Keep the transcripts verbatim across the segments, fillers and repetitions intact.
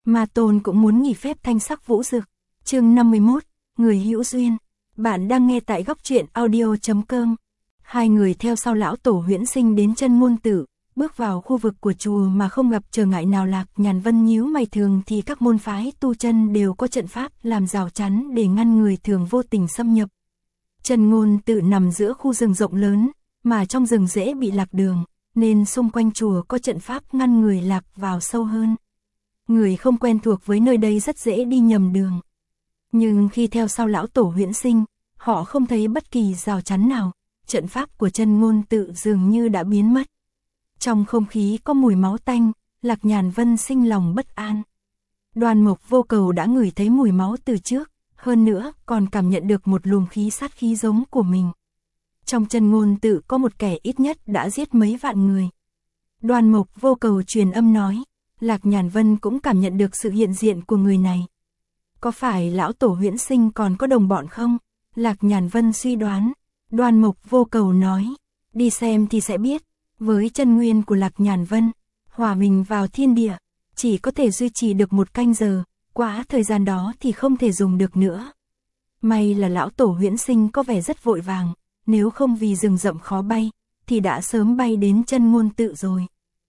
Ma Tôn cũng muốn nghỉ phép thanh sắc vũ dực. Chương năm mươi mốt, người hữu duyên. Bạn đang nghe tại góc truyện audio chấm com. Hai người theo sau lão tổ Huyễn Sinh đến Chân Ngôn Tự, bước vào khu vực của chùa mà không gặp trở ngại nào. Lạc Nhàn Vân nhíu mày, thường thì các môn phái tu chân đều có trận pháp làm rào chắn để ngăn người thường vô tình xâm nhập. Chân Ngôn Tự nằm giữa khu rừng rộng lớn, mà trong rừng dễ bị lạc đường, nên xung quanh chùa có trận pháp ngăn người lạc vào sâu hơn. Người không quen thuộc với nơi đây rất dễ đi nhầm đường. Nhưng khi theo sau lão tổ Huyễn Sinh, họ không thấy bất kỳ rào chắn nào, trận pháp của Chân Ngôn Tự dường như đã biến mất. Trong không khí có mùi máu tanh, Lạc Nhàn Vân sinh lòng bất an. Đoan Mộc Vô Cầu đã ngửi thấy mùi máu từ trước, hơn nữa còn cảm nhận được một luồng khí sát khí giống của mình. Trong Chân Ngôn Tự có một kẻ ít nhất đã giết mấy vạn người. Đoan Mộc Vô Cầu truyền âm nói, Lạc Nhàn Vân cũng cảm nhận được sự hiện diện của người này. Có phải lão tổ Huyễn Sinh còn có đồng bọn không? Lạc Nhàn Vân suy đoán. Đoan Mộc Vô Cầu nói, đi xem thì sẽ biết. Với chân nguyên của Lạc Nhàn Vân, hòa mình vào thiên địa, chỉ có thể duy trì được một canh giờ, quá thời gian đó thì không thể dùng được nữa. May là lão tổ Huyễn Sinh có vẻ rất vội vàng, nếu không vì rừng rậm khó bay, thì đã sớm bay đến Chân Ngôn Tự rồi.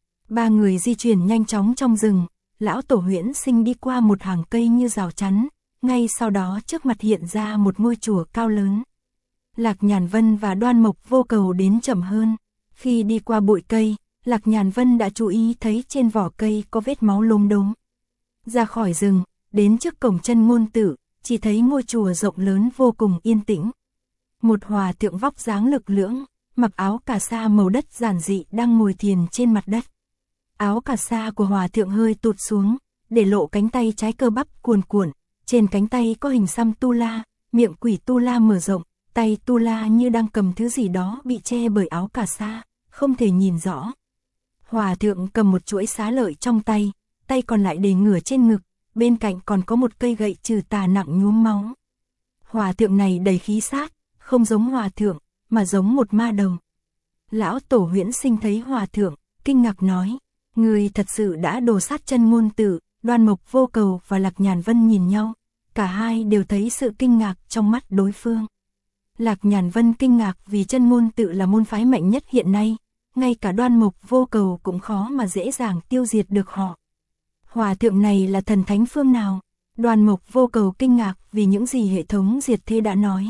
Ba người di chuyển nhanh chóng trong rừng, lão tổ Huyễn Sinh đi qua một hàng cây như rào chắn, ngay sau đó trước mặt hiện ra một ngôi chùa cao lớn. Lạc Nhàn Vân và Đoan Mộc Vô Cầu đến chậm hơn. Khi đi qua bụi cây, Lạc Nhàn Vân đã chú ý thấy trên vỏ cây có vết máu lốm đốm. Ra khỏi rừng, đến trước cổng Chân Ngôn Tự, chỉ thấy ngôi chùa rộng lớn vô cùng yên tĩnh. Một hòa thượng vóc dáng lực lưỡng, mặc áo cà sa màu đất giản dị đang ngồi thiền trên mặt đất. Áo cà sa của hòa thượng hơi tụt xuống, để lộ cánh tay trái cơ bắp cuồn cuộn, trên cánh tay có hình xăm tu la, miệng quỷ tu la mở rộng, tay tu la như đang cầm thứ gì đó bị che bởi áo cà sa, không thể nhìn rõ. Hòa thượng cầm một chuỗi xá lợi trong tay, tay còn lại để ngửa trên ngực, bên cạnh còn có một cây gậy trừ tà nặng nhuốm máu. Hòa thượng này đầy khí sát, không giống hòa thượng, mà giống một ma đầu. Lão tổ Huyễn Sinh thấy hòa thượng, kinh ngạc nói, người thật sự đã đồ sát Chân Ngôn Tự. Đoan Mộc Vô Cầu và Lạc Nhàn Vân nhìn nhau, cả hai đều thấy sự kinh ngạc trong mắt đối phương. Lạc Nhàn Vân kinh ngạc vì Chân Ngôn Tự là môn phái mạnh nhất hiện nay, ngay cả Đoan Mộc Vô Cầu cũng khó mà dễ dàng tiêu diệt được họ. Hòa thượng này là thần thánh phương nào? Đoan Mộc Vô Cầu kinh ngạc vì những gì hệ thống diệt thế đã nói.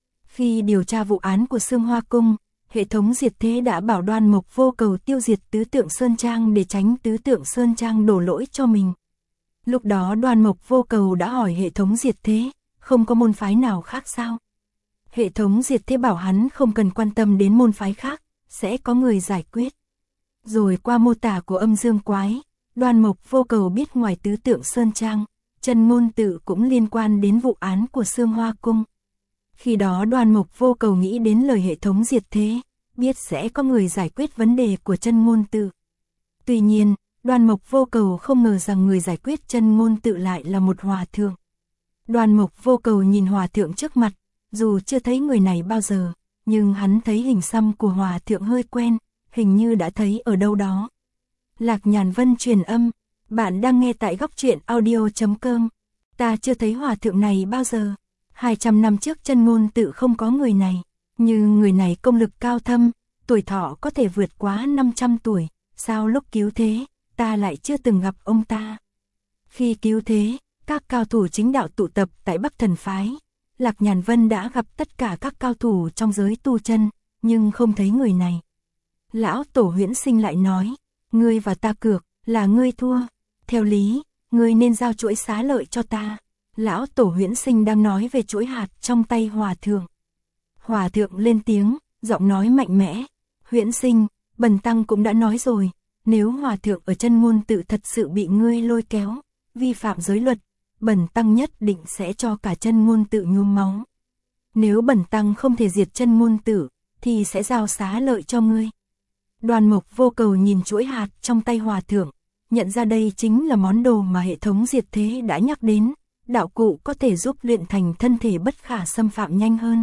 Khi điều tra vụ án của Sương Hoa Cung, hệ thống diệt thế đã bảo Đoan Mộc Vô Cầu tiêu diệt Tứ Tượng Sơn Trang để tránh Tứ Tượng Sơn Trang đổ lỗi cho mình. Lúc đó Đoan Mộc Vô Cầu đã hỏi hệ thống diệt thế, không có môn phái nào khác sao? Hệ thống diệt thế bảo hắn không cần quan tâm đến môn phái khác, sẽ có người giải quyết. Rồi qua mô tả của Âm Dương Quái, Đoan Mộc Vô Cầu biết ngoài Tứ Tượng Sơn Trang, Chân Ngôn Tự cũng liên quan đến vụ án của Sương Hoa Cung. Khi đó Đoan Mộc Vô Cầu nghĩ đến lời hệ thống diệt thế, biết sẽ có người giải quyết vấn đề của Chân Ngôn Tự. Tuy nhiên, Đoan Mộc Vô Cầu không ngờ rằng người giải quyết Chân Ngôn Tự lại là một hòa thượng. Đoan Mộc Vô Cầu nhìn hòa thượng trước mặt, dù chưa thấy người này bao giờ, nhưng hắn thấy hình xăm của hòa thượng hơi quen, hình như đã thấy ở đâu đó. Lạc Nhàn Vân truyền âm, bạn đang nghe tại góc truyện audio chấm com. Ta chưa thấy hòa thượng này bao giờ. hai trăm năm trước Chân Ngôn Tự không có người này, nhưng người này công lực cao thâm, tuổi thọ có thể vượt quá năm trăm tuổi, sao lúc cứu thế, ta lại chưa từng gặp ông ta. Khi cứu thế, các cao thủ chính đạo tụ tập tại Bắc Thần Phái. Lạc Nhàn Vân đã gặp tất cả các cao thủ trong giới tu chân, nhưng không thấy người này. Lão tổ Huyễn Sinh lại nói, ngươi và ta cược, là ngươi thua. Theo lý, ngươi nên giao chuỗi xá lợi cho ta. Lão tổ Huyễn Sinh đang nói về chuỗi hạt trong tay hòa thượng. Hòa thượng lên tiếng, giọng nói mạnh mẽ. Huyễn Sinh, Bần Tăng cũng đã nói rồi, nếu hòa thượng ở Chân Ngôn Tự thật sự bị ngươi lôi kéo, vi phạm giới luật, Bần Tăng nhất định sẽ cho cả Chân Ngôn Tự nhuốm máu. Nếu Bần Tăng không thể diệt Chân Ngôn Tự, thì sẽ giao xá lợi cho ngươi. Đoan Mộc Vô Cầu nhìn chuỗi hạt trong tay hòa thượng, nhận ra đây chính là món đồ mà hệ thống diệt thế đã nhắc đến, đạo cụ có thể giúp luyện thành thân thể bất khả xâm phạm nhanh hơn.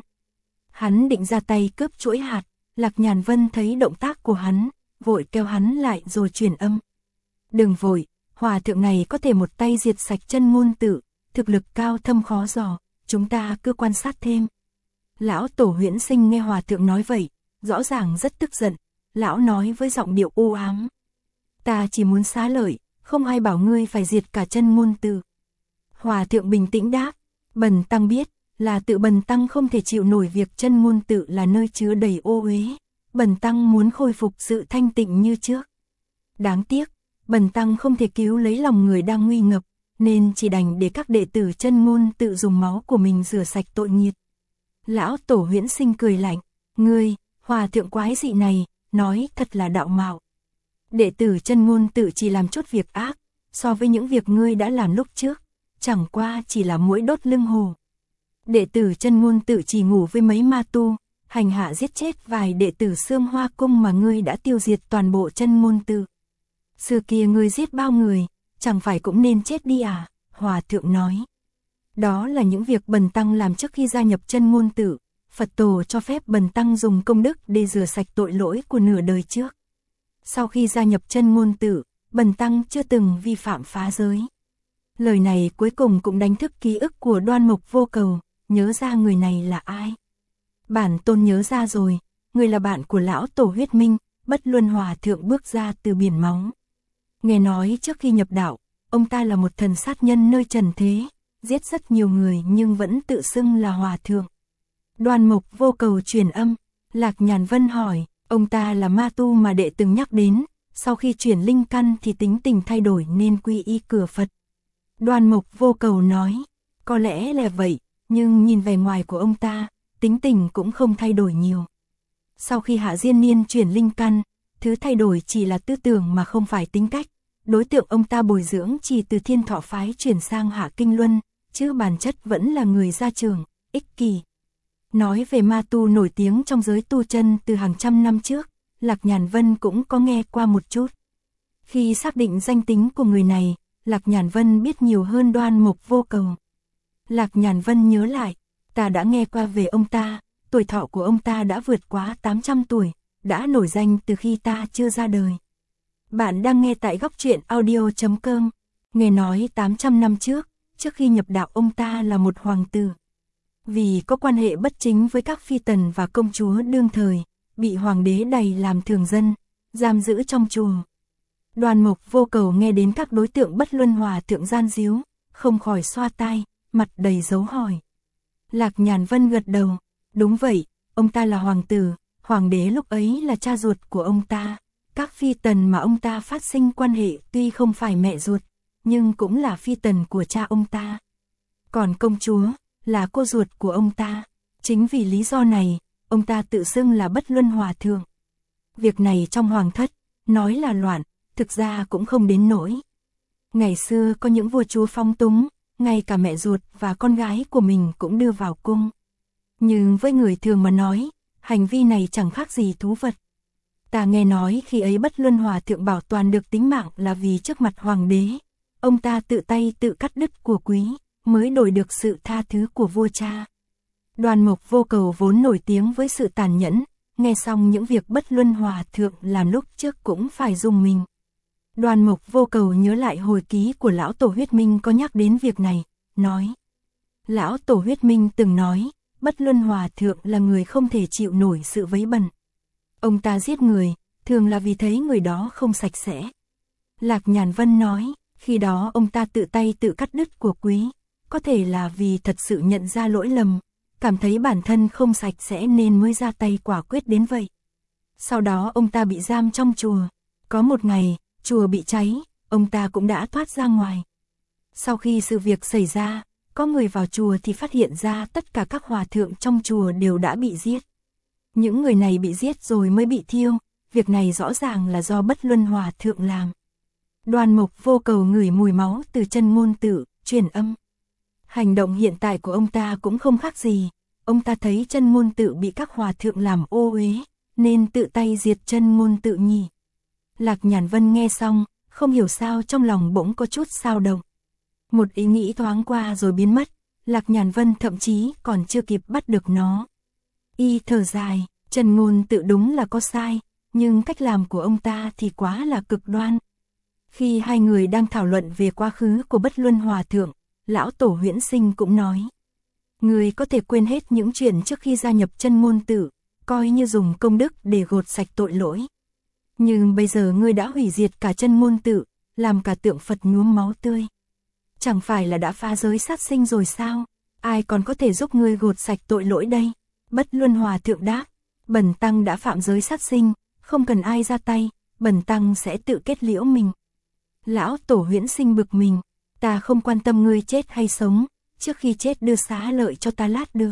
Hắn định ra tay cướp chuỗi hạt, Lạc Nhàn Vân thấy động tác của hắn, vội kéo hắn lại rồi truyền âm. Đừng vội, Hòa thượng này có thể một tay diệt sạch chân ngôn tự, thực lực cao thâm khó dò, chúng ta cứ quan sát thêm. Lão Tổ Huyễn Sinh nghe hòa thượng nói vậy, rõ ràng rất tức giận, lão nói với giọng điệu u ám. Ta chỉ muốn xá lợi, không ai bảo ngươi phải diệt cả chân ngôn tự. Hòa thượng bình tĩnh đáp, Bần tăng biết, là tự Bần tăng không thể chịu nổi việc chân ngôn tự là nơi chứa đầy ô uế, Bần tăng muốn khôi phục sự thanh tịnh như trước. Đáng tiếc, Bần tăng không thể cứu lấy lòng người đang nguy ngập, nên chỉ đành để các đệ tử chân ngôn tự dùng máu của mình rửa sạch tội nghiệt. Lão Tổ Huyễn Sinh cười lạnh, ngươi, hòa thượng quái dị này, nói thật là đạo mạo. Đệ tử chân ngôn tự chỉ làm chút việc ác, so với những việc ngươi đã làm lúc trước, chẳng qua chỉ là muỗi đốt lưng hổ. Đệ tử chân ngôn tự chỉ ngủ với mấy ma tu, hành hạ giết chết vài đệ tử Xương Hoa Cung mà ngươi đã tiêu diệt toàn bộ chân ngôn tự. Xưa kia ngươi giết bao người, chẳng phải cũng nên chết đi à? Hòa thượng nói. Đó là những việc Bần tăng làm trước khi gia nhập chân ngôn tự, Phật tổ cho phép Bần tăng dùng công đức để rửa sạch tội lỗi của nửa đời trước. Sau khi gia nhập chân ngôn tự, Bần tăng chưa từng vi phạm phá giới. Lời này cuối cùng cũng đánh thức ký ức của Đoan Mộc Vô Cầu, nhớ ra người này là ai. Bản tôn nhớ ra rồi, người là bạn của lão Tổ Huyết Minh, Bất Luân Hòa thượng bước ra từ biển máu. Nghe nói trước khi nhập đạo, ông ta là một thần sát nhân nơi trần thế, giết rất nhiều người nhưng vẫn tự xưng là hòa thượng. Đoan Mộc Vô Cầu truyền âm, Lạc Nhàn Vân hỏi, ông ta là ma tu mà đệ từng nhắc đến, sau khi chuyển linh căn thì tính tình thay đổi nên quy y cửa Phật. Đoan Mộc Vô Cầu nói, có lẽ là vậy, nhưng nhìn vẻ ngoài của ông ta, tính tình cũng không thay đổi nhiều. Sau khi Hạ Diên Niên chuyển linh căn, thứ thay đổi chỉ là tư tưởng mà không phải tính cách. Đối tượng ông ta bồi dưỡng chỉ từ Thiên Thọ phái chuyển sang Hạ Kinh Luân, chứ bản chất vẫn là người gia trưởng, ích kỷ. Nói về ma tu nổi tiếng trong giới tu chân từ hàng trăm năm trước, Lạc Nhàn Vân cũng có nghe qua một chút. Khi xác định danh tính của người này, Lạc Nhàn Vân biết nhiều hơn Đoan Mộc Vô Cầu. Lạc Nhàn Vân nhớ lại, ta đã nghe qua về ông ta, tuổi thọ của ông ta đã vượt quá tám trăm tuổi, đã nổi danh từ khi ta chưa ra đời. Bạn đang nghe tại góc truyện audio chấm com. Nghe nói tám trăm năm trước, trước khi nhập đạo ông ta là một hoàng tử. Vì có quan hệ bất chính với các phi tần và công chúa đương thời, bị hoàng đế đày làm thường dân, giam giữ trong chùa. Đoan Mộc Vô Cầu nghe đến các đối tượng Bất Luân Hòa thượng gian díu, không khỏi xoa tai, mặt đầy dấu hỏi. Lạc Nhàn Vân gật đầu, đúng vậy, ông ta là hoàng tử, hoàng đế lúc ấy là cha ruột của ông ta. Các phi tần mà ông ta phát sinh quan hệ tuy không phải mẹ ruột, nhưng cũng là phi tần của cha ông ta. Còn công chúa, là cô ruột của ông ta. Chính vì lý do này, ông ta tự xưng là Bất Luân Hòa thượng. Việc này trong hoàng thất, nói là loạn, thực ra cũng không đến nỗi. Ngày xưa có những vua chúa phong túng, ngay cả mẹ ruột và con gái của mình cũng đưa vào cung. Nhưng với người thường mà nói, hành vi này chẳng khác gì thú vật. Ta nghe nói khi ấy Bất Luân Hòa thượng bảo toàn được tính mạng là vì trước mặt hoàng đế, ông ta tự tay tự cắt đứt của quý, mới đổi được sự tha thứ của vua cha. Đoan Mộc Vô Cầu vốn nổi tiếng với sự tàn nhẫn, nghe xong những việc Bất Luân Hòa thượng làm lúc trước cũng phải rùng mình. Đoan Mộc Vô Cầu nhớ lại hồi ký của lão Tổ Huyết Minh có nhắc đến việc này, nói. Lão Tổ Huyết Minh từng nói, Bất Luân Hòa thượng là người không thể chịu nổi sự vấy bẩn. Ông ta giết người, thường là vì thấy người đó không sạch sẽ. Lạc Nhàn Vân nói, khi đó ông ta tự tay tự cắt đứt của quý, có thể là vì thật sự nhận ra lỗi lầm, cảm thấy bản thân không sạch sẽ nên mới ra tay quả quyết đến vậy. Sau đó ông ta bị giam trong chùa, có một ngày, chùa bị cháy, ông ta cũng đã thoát ra ngoài. Sau khi sự việc xảy ra, có người vào chùa thì phát hiện ra tất cả các hòa thượng trong chùa đều đã bị giết. Những người này bị giết rồi mới bị thiêu, việc này rõ ràng là do Bất Luân Hòa thượng làm. Đoan Mộc Vô Cầu ngửi mùi máu từ chân ngôn tự, truyền âm. Hành động hiện tại của ông ta cũng không khác gì, ông ta thấy chân ngôn tự bị các hòa thượng làm ô uế, nên tự tay diệt chân ngôn tự nhỉ. Lạc Nhàn Vân nghe xong, không hiểu sao trong lòng bỗng có chút xao động. Một ý nghĩ thoáng qua rồi biến mất, Lạc Nhàn Vân thậm chí còn chưa kịp bắt được nó. Y thở dài, chân ngôn tự đúng là có sai, nhưng cách làm của ông ta thì quá là cực đoan. Khi hai người đang thảo luận về quá khứ của Bất Luân Hòa Thượng, lão tổ Huyễn Sinh cũng nói. Ngươi có thể quên hết những chuyện trước khi gia nhập Chân Ngôn Tự, coi như dùng công đức để gột sạch tội lỗi. Nhưng bây giờ ngươi đã hủy diệt cả Chân Ngôn Tự, làm cả tượng Phật nhuốm máu tươi. Chẳng phải là đã phá giới sát sinh rồi sao? Ai còn có thể giúp ngươi gột sạch tội lỗi đây? Bất Luân Hòa Thượng đáp, bần tăng đã phạm giới sát sinh, không cần ai ra tay, bần tăng sẽ tự kết liễu mình. Lão tổ Huyễn Sinh bực mình, ta không quan tâm ngươi chết hay sống, trước khi chết đưa xá lợi cho ta lát được.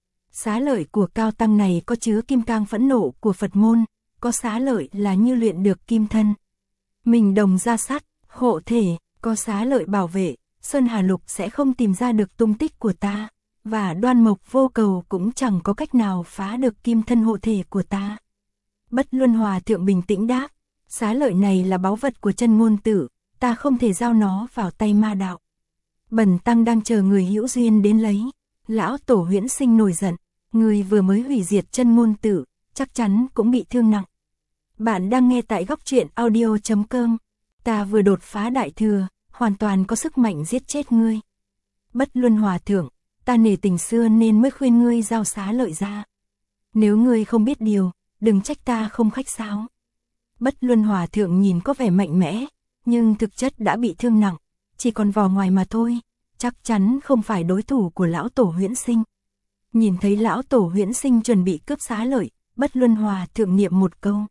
Xá lợi của cao tăng này có chứa kim cang phẫn nộ của Phật môn, có xá lợi là như luyện được kim thân. Mình đồng ra sắt, hộ thể, có xá lợi bảo vệ, Sơn Hà Lục sẽ không tìm ra được tung tích của ta, và Đoan Mộc Vô Cầu cũng chẳng có cách nào phá được kim thân hộ thể của ta. Bất Luân Hòa Thượng bình tĩnh đáp, xá lợi này là báu vật của Chân Ngôn Tự, ta không thể giao nó vào tay ma đạo. Bần tăng đang chờ người hữu duyên đến lấy. Lão tổ Huyễn Sinh nổi giận, người vừa mới hủy diệt Chân Ngôn Tự, chắc chắn cũng bị thương nặng. Bạn đang nghe tại góc truyện audio chấm com. Ta vừa đột phá đại thừa, hoàn toàn có sức mạnh giết chết ngươi. Bất Luân Hòa Thượng, ta nể tình xưa nên mới khuyên ngươi giao xá lợi ra. Nếu ngươi không biết điều, đừng trách ta không khách sáo. Bất Luân Hòa Thượng nhìn có vẻ mạnh mẽ, nhưng thực chất đã bị thương nặng, chỉ còn vỏ ngoài mà thôi, chắc chắn không phải đối thủ của lão tổ Huyễn Sinh. Nhìn thấy lão tổ Huyễn Sinh chuẩn bị cướp xá lợi, Bất Luân Hòa Thượng niệm một câu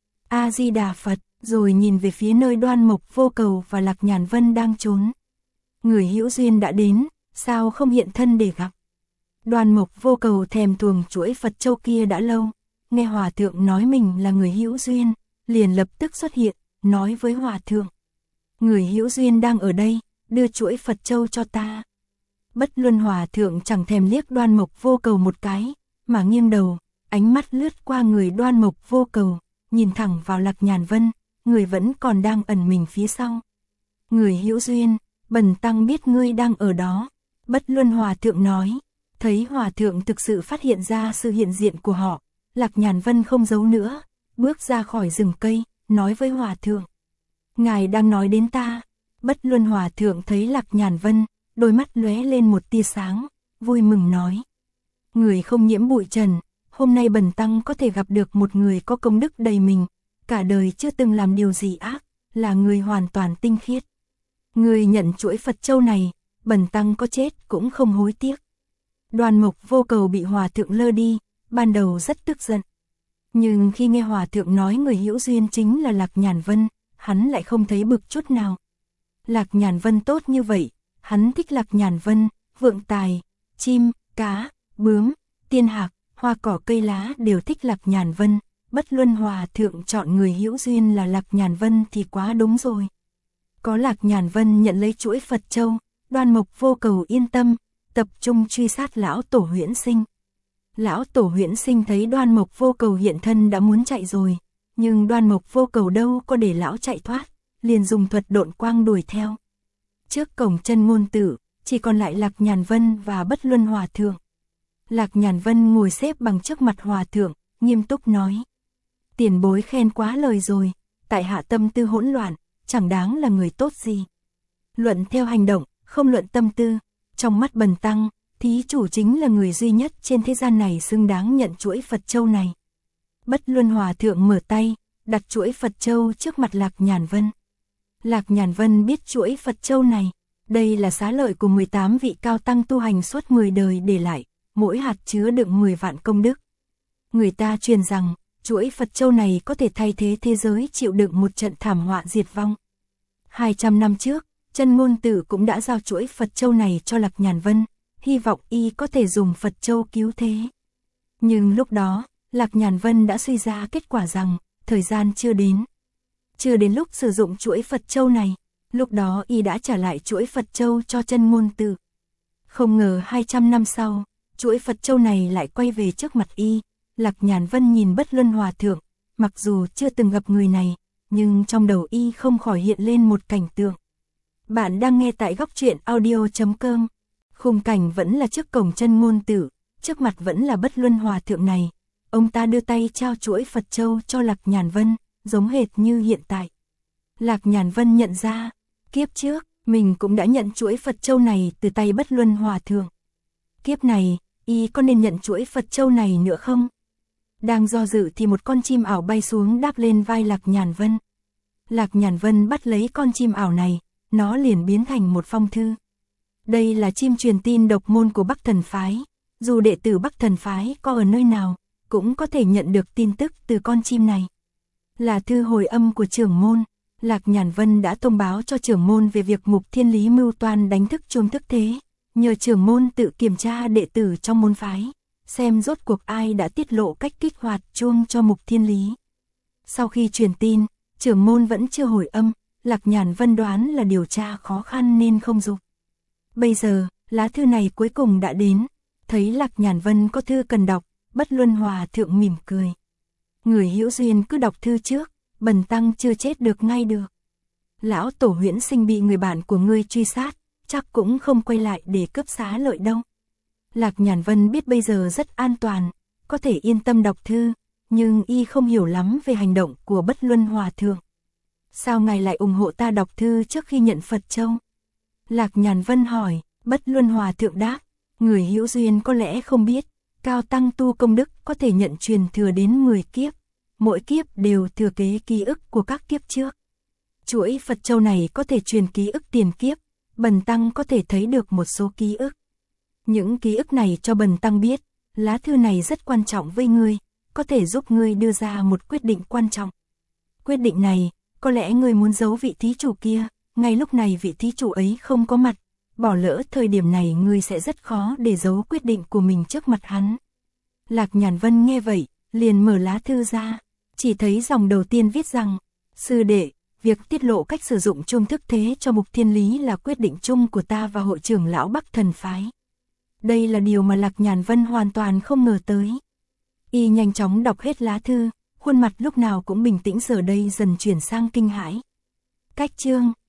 A Di Đà Phật, rồi nhìn về phía nơi Đoan Mộc Vô Cầu và Lạc Nhàn Vân đang trốn. Người hữu duyên đã đến, sao không hiện thân để gặp? Đoan Mộc Vô Cầu thèm thuồng chuỗi Phật châu kia đã lâu, nghe Hòa Thượng nói mình là người hữu duyên, liền lập tức xuất hiện, nói với Hòa Thượng. Người hữu duyên đang ở đây, đưa chuỗi Phật châu cho ta. Bất Luân Hòa Thượng chẳng thèm liếc Đoan Mộc Vô Cầu một cái, mà nghiêng đầu, ánh mắt lướt qua người Đoan Mộc Vô Cầu, nhìn thẳng vào Lạc Nhàn Vân, người vẫn còn đang ẩn mình phía sau. Người hữu duyên, bần tăng biết ngươi đang ở đó. Bất Luân Hòa Thượng nói, thấy Hòa Thượng thực sự phát hiện ra sự hiện diện của họ, Lạc Nhàn Vân không giấu nữa, bước ra khỏi rừng cây, nói với Hòa Thượng. Ngài đang nói đến ta. Bất Luân Hòa Thượng thấy Lạc Nhàn Vân, đôi mắt lóe lên một tia sáng, vui mừng nói. Người không nhiễm bụi trần, hôm nay bần tăng có thể gặp được một người có công đức đầy mình, cả đời chưa từng làm điều gì ác, là người hoàn toàn tinh khiết. Người nhận chuỗi Phật châu này, bần tăng có chết cũng không hối tiếc. Đoan Mộc Vô Cầu bị Hòa Thượng lơ đi, ban đầu rất tức giận. Nhưng khi nghe Hòa Thượng nói người hữu duyên chính là Lạc Nhàn Vân, hắn lại không thấy bực chút nào. Lạc Nhàn Vân tốt như vậy, hắn thích Lạc Nhàn Vân, vượng tài, chim, cá, bướm, tiên hạc, hoa cỏ cây lá đều thích Lạc Nhàn Vân. Bất Luân Hòa Thượng chọn người hữu duyên là Lạc Nhàn Vân thì quá đúng rồi. Có Lạc Nhàn Vân nhận lấy chuỗi Phật châu, Đoan Mộc Vô Cầu yên tâm, tập trung truy sát lão tổ Huyễn Sinh. Lão tổ Huyễn Sinh thấy Đoan Mộc Vô Cầu hiện thân đã muốn chạy rồi, nhưng Đoan Mộc Vô Cầu đâu có để lão chạy thoát, liền dùng thuật độn quang đuổi theo. Trước cổng Chân Ngôn Tự, chỉ còn lại Lạc Nhàn Vân và Bất Luân Hòa Thượng. Lạc Nhàn Vân ngồi xếp bằng trước mặt Hòa Thượng, nghiêm túc nói. Tiền bối khen quá lời rồi, tại hạ tâm tư hỗn loạn, chẳng đáng là người tốt gì. Luận theo hành động, không luận tâm tư, trong mắt bần tăng, thí chủ chính là người duy nhất trên thế gian này xứng đáng nhận chuỗi Phật châu này. Bất Luân Hòa Thượng mở tay, đặt chuỗi Phật châu trước mặt Lạc Nhàn Vân. Lạc Nhàn Vân biết chuỗi Phật châu này, đây là xá lợi của mười tám vị cao tăng tu hành suốt mười đời để lại, mỗi hạt chứa đựng mười vạn công đức. Người ta truyền rằng, chuỗi Phật châu này có thể thay thế thế giới chịu đựng một trận thảm họa diệt vong. hai trăm năm trước, Chân Ngôn Tự cũng đã giao chuỗi Phật châu này cho Lạc Nhàn Vân, hy vọng y có thể dùng Phật châu cứu thế. Nhưng lúc đó, Lạc Nhàn Vân đã suy ra kết quả rằng, thời gian chưa đến. Chưa đến lúc sử dụng chuỗi Phật châu này, lúc đó y đã trả lại chuỗi Phật châu cho Chân Ngôn Tự. Không ngờ hai trăm năm sau, chuỗi Phật châu này lại quay về trước mặt y. Lạc Nhàn Vân nhìn Bất Luân Hòa Thượng, mặc dù chưa từng gặp người này, nhưng trong đầu y không khỏi hiện lên một cảnh tượng. Bạn đang nghe tại góc truyện audio chấm com. Khung cảnh vẫn là trước cổng Chân Ngôn Tự, trước mặt vẫn là Bất Luân Hòa Thượng này. Ông ta đưa tay trao chuỗi Phật châu cho Lạc Nhàn Vân, giống hệt như hiện tại. Lạc Nhàn Vân nhận ra, kiếp trước, mình cũng đã nhận chuỗi Phật châu này từ tay Bất Luân Hòa Thượng. Kiếp này, y có nên nhận chuỗi Phật châu này nữa không? Đang do dự thì một con chim ảo bay xuống đáp lên vai Lạc Nhàn Vân. Lạc Nhàn Vân bắt lấy con chim ảo này, nó liền biến thành một phong thư. Đây là chim truyền tin độc môn của Bắc Thần Phái, dù đệ tử Bắc Thần Phái có ở nơi nào, cũng có thể nhận được tin tức từ con chim này. Là thư hồi âm của trưởng môn, Lạc Nhàn Vân đã thông báo cho trưởng môn về việc Mục Thiên Lý mưu toan đánh thức Chuông Thức Thế, nhờ trưởng môn tự kiểm tra đệ tử trong môn phái, xem rốt cuộc ai đã tiết lộ cách kích hoạt chuông cho Mục Thiên Lý. Sau khi truyền tin, trưởng môn vẫn chưa hồi âm, Lạc Nhàn Vân đoán là điều tra khó khăn nên không dục. Bây giờ, lá thư này cuối cùng đã đến, thấy Lạc Nhàn Vân có thư cần đọc, Bất Luân Hòa Thượng mỉm cười. Người hữu duyên cứ đọc thư trước, bần tăng chưa chết được ngay được. Lão Tổ Huyễn Sinh bị người bạn của ngươi truy sát, chắc cũng không quay lại để cướp xá lợi đâu. Lạc Nhàn Vân biết bây giờ rất an toàn, có thể yên tâm đọc thư, nhưng y không hiểu lắm về hành động của Bất Luân Hòa Thượng. Sao ngài lại ủng hộ ta đọc thư trước khi nhận Phật châu? Lạc Nhàn Vân hỏi. Bất Luân Hòa Thượng đáp, người hữu duyên có lẽ không biết, cao tăng tu công đức có thể nhận truyền thừa đến mười kiếp, mỗi kiếp đều thừa kế ký ức của các kiếp trước. Chuỗi Phật châu này có thể truyền ký ức tiền kiếp, bần tăng có thể thấy được một số ký ức. Những ký ức này cho bần tăng biết, lá thư này rất quan trọng với ngươi, có thể giúp ngươi đưa ra một quyết định quan trọng. Quyết định này, có lẽ ngươi muốn giấu vị thí chủ kia, ngay lúc này vị thí chủ ấy không có mặt, bỏ lỡ thời điểm này ngươi sẽ rất khó để giấu quyết định của mình trước mặt hắn. Lạc Nhàn Vân nghe vậy, liền mở lá thư ra, chỉ thấy dòng đầu tiên viết rằng, sư đệ, việc tiết lộ cách sử dụng chuông thức thế cho Mục Thiên Lý là quyết định chung của ta và hội trưởng lão Bắc Thần Phái. Đây là điều mà Lạc Nhàn Vân hoàn toàn không ngờ tới. Y nhanh chóng đọc hết lá thư, khuôn mặt lúc nào cũng bình tĩnh giờ đây dần chuyển sang kinh hãi. Cách chương